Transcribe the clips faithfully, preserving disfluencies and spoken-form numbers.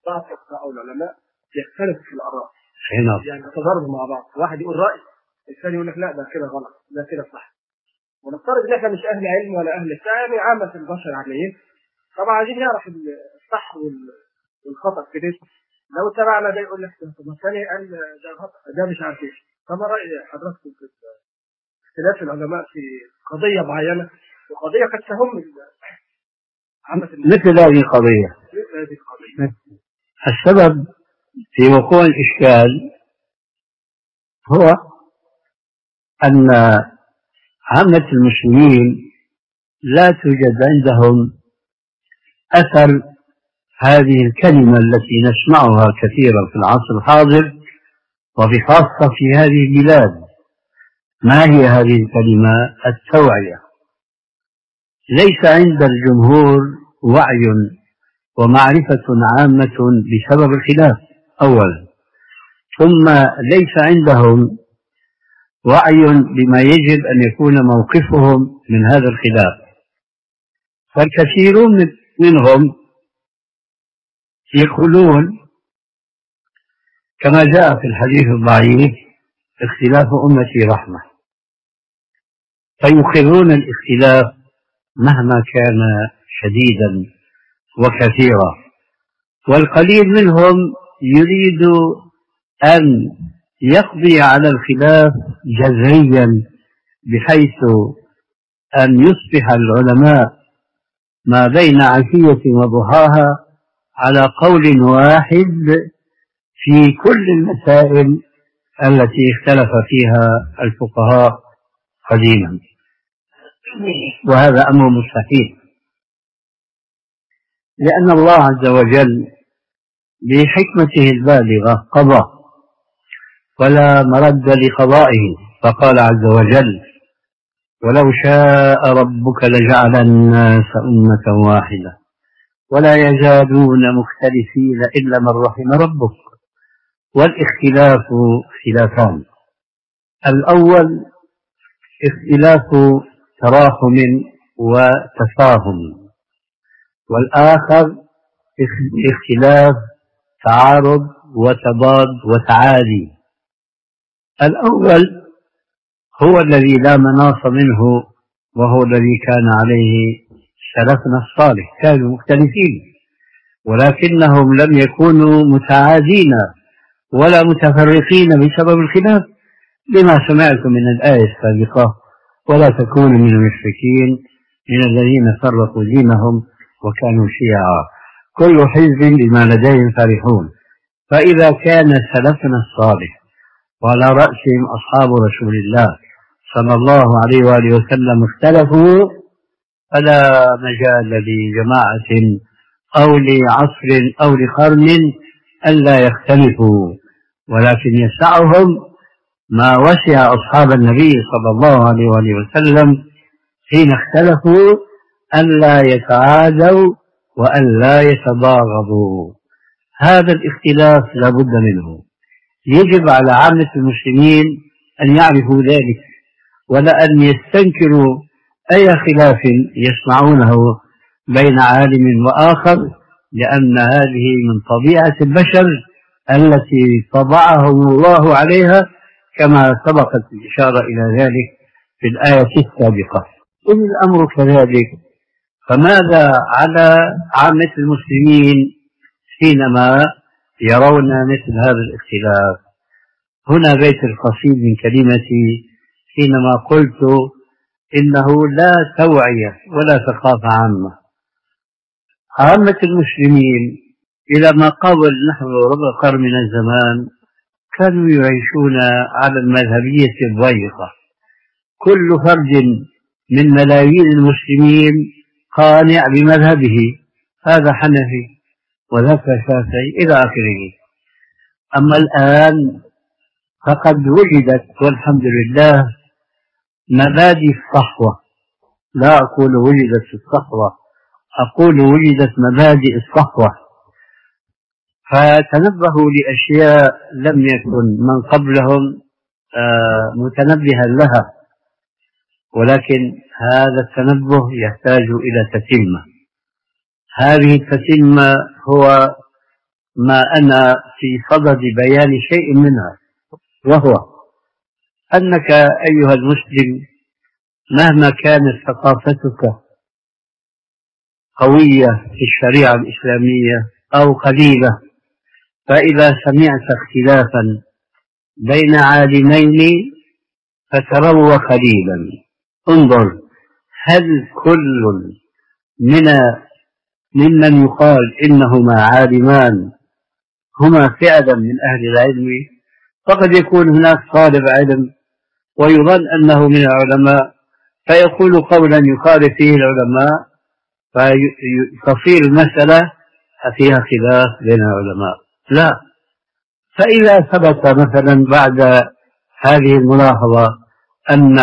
بعض الفقهاء أو العلماء يختلفوا في الآراء، يعني يتضاربوا مع بعض، واحد يقول رأي الثاني يقول لك لا ده كده غلط ده كده صح. ونفترض ان احنا مش اهل علم ولا اهل بتاع، يعني عامة البشر عاملين، طبعا عايزين نعرف الصح والخطأ في ده. لو تبعنا ده يقول لك طب الثاني قال ده غلط ده مش عارف ايه. طب رأي حضراتكم في اختلاف العلماء في قضية معينة وقضية قد تهم عامة مثل هذه القضية. مثل هذه القضية السبب في وقوع الإشكال هو أن عامة المسلمين لا توجد عندهم أثر هذه الكلمة التي نسمعها كثيرا في العصر الحاضر وبخاصة في هذه البلاد. ما هي هذه الكلمة؟ التوعية. ليس عند الجمهور وعي ومعرفة عامة بسبب الخلاف أولا، ثم ليس عندهم وعي بما يجب أن يكون موقفهم من هذا الخلاف. فالكثيرون منهم يقولون كما جاء في الحديث الضعيف اختلاف أمتي رحمة، فيقرون الاختلاف مهما كان شديدا وكثيرا، والقليل منهم يريد أن يقضي على الخلاف جذريا بحيث أن يصبح العلماء ما بين عشية وضحاها على قول واحد في كل المسائل التي اختلف فيها الفقهاء قديما، وهذا أمر مستحيل، لأن الله عز وجل بحكمته البالغة قضى ولا مرد لقضائه، فقال عز وجل ولو شاء ربك لجعل الناس أمة واحدة ولا يزالون مختلفين إلا من رحم ربك. والاختلاف خلافان: الأول اختلاف تراحم وتفاهم، والآخر اختلاف تعارض وتضاد وتعادي. الأول هو الذي لا مناص منه، وهو الذي كان عليه سلفنا الصالح، كانوا مختلفين ولكنهم لم يكونوا متعادين ولا متفرقين بسبب الخلاف، لما سمعتم من الآية السابقة: ولا تكونوا من المشركين من الذين فرقوا دينهم وكانوا شيعا كل حزب بما لديهم فرحون. فإذا كان سلفنا الصالح وعلى رأسهم أصحاب رسول الله صلى الله عليه وآله وسلم اختلفوا، فلا مجال لجماعة أو لعصر أو لقرن ألا يختلفوا، ولكن يسعهم ما وسع أصحاب النبي صلى الله عليه وآله وسلم حين اختلفوا ألا يتعادوا وألا يتباغضوا. هذا الاختلاف لا بد منه، يجب على عامة المسلمين أن يعرفوا ذلك، ولا أن يستنكروا أي خلاف يسمعونه بين عالم وآخر، لأن هذه من طبيعة البشر التي طبعهم الله عليها، كما سبقت الإشارة إلى ذلك في الآية السابقة. إن الأمر كذلك، فماذا على عامة المسلمين حينما يرون مثل هذا الاختلاف؟ هنا بيت القصيد من كلمتي حينما قلت إنه لا توعية ولا ثقافة عامة. عامة المسلمين إلى ما قبل نحو ربع قرن من الزمان كانوا يعيشون على المذهبية الضيقة، كل فرد من ملايين المسلمين قانع بمذهبه، هذا حنفي وذاك شافعي إلى آخره. أما الآن فقد وجدت والحمد لله مبادئ الصحوة، لا أقول وجدت الصحوة، أقول وجدت مبادئ الصحوة، فتنبهوا لأشياء لم يكن من قبلهم متنبها لها، ولكن هذا التنبه يحتاج إلى تتمة. هذه التتمة هو ما أنا في صدد بيان شيء منها، وهو أنك أيها المسلم مهما كانت ثقافتك قوية في الشريعة الإسلامية أو قليلة، فإذا سمعت اختلافا بين عالمين فتروى قليلا، انظر هل كل من ممن يقال إنهما عالمان هما فعلا من أهل العلم؟ فقد يكون هناك طالب علم ويظن أنه من العلماء فيقول قولا يخالف فيه العلماء فتصير المسألة فيها خلاف بين العلماء. لا، فإذا ثبت مثلا بعد هذه الملاحظة أن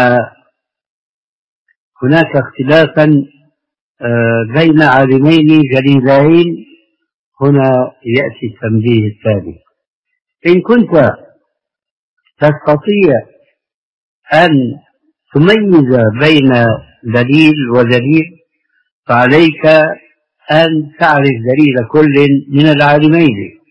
هناك اختلافا بين عالمين جليلين، هنا يأتي التنبيه التالي: إن كنت تستطيع أن تميز بين دليل ودليل فعليك أن تعرف دليل كل من العالمين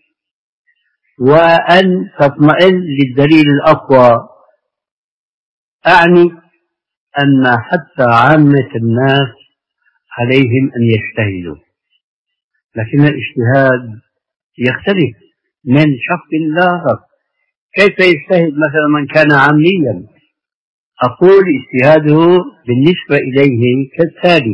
وأن تطمئن للدليل الأقوى. أعني أن حتى عامة الناس عليهم أن يجتهدوا، لكن الاجتهاد يختلف من شخص لآخر. كيف يجتهد مثلا من كان عاميا؟ أقول اجتهاده بالنسبة إليه كالتالي: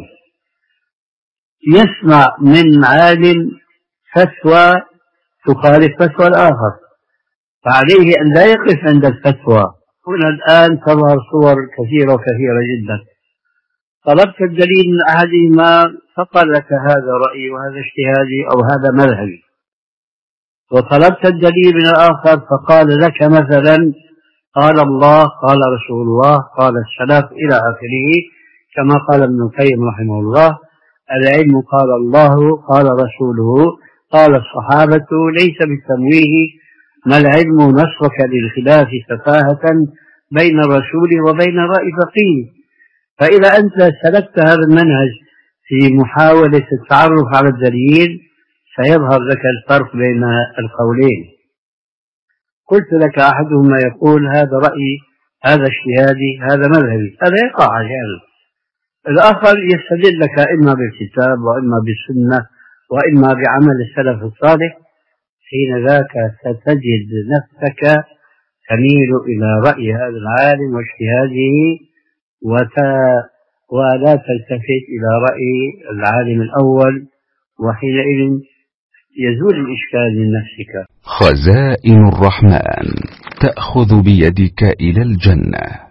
يسمع من عالم فتوى تخالف فتوى الآخر، فعليه أن لا يقف عند الفتوى. هنا الآن تظهر صور كثيرة وكثيرة جدا. طلبت الدليل من أحدهما فقال لك هذا رأيي وهذا اجتهادي أو هذا مذهبي، وطلبت الدليل من الآخر فقال لك مثلا قال الله قال رسول الله قال السلف إلى آخره، كما قال ابن القيم رحمه الله: العلم قال الله قال رسوله قال الصحابة ليس بالتمويه، ما العلم نصرك للخلاف سفاهة بين الرسول وبين رأي فقيه. فإذا أنت سلكت هذا المنهج في محاولة التعرف على الدليل سيظهر لك الفرق بين القولين. قلت لك أحدهما يقول هذا رأيي هذا اجتهادي هذا مذهبي، هذا يقع أحيانا. الآخر يستدل لك إما بالكتاب وإما بالسنة وإما بعمل السلف الصالح، حين ذاك ستجد نفسك تميل إلى رأي هذا العالم واجتهاده ولا تلتفت إلى رأي العالم الأول، وحينئذ يزول الإشكال من نفسك. خزائن الرحمن تأخذ بيدك إلى الجنة.